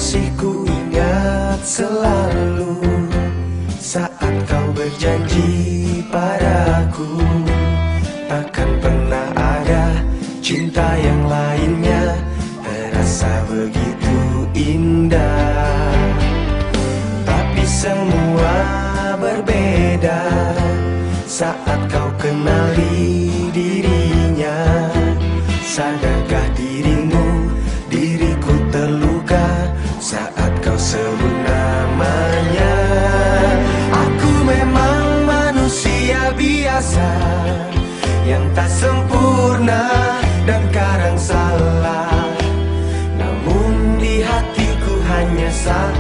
Masih ku ingat selalu saat kau berjanji padaku, takkan pernah ada cinta yang lainnya terasa begitu indah. Tapi semua berbeda saat kau kenali dirinya. Sadarkah dirimu, diriku terluka saat kau sebut namanya. Aku memang manusia biasa yang tak sempurna dan kadang salah, namun di hatiku hanya satu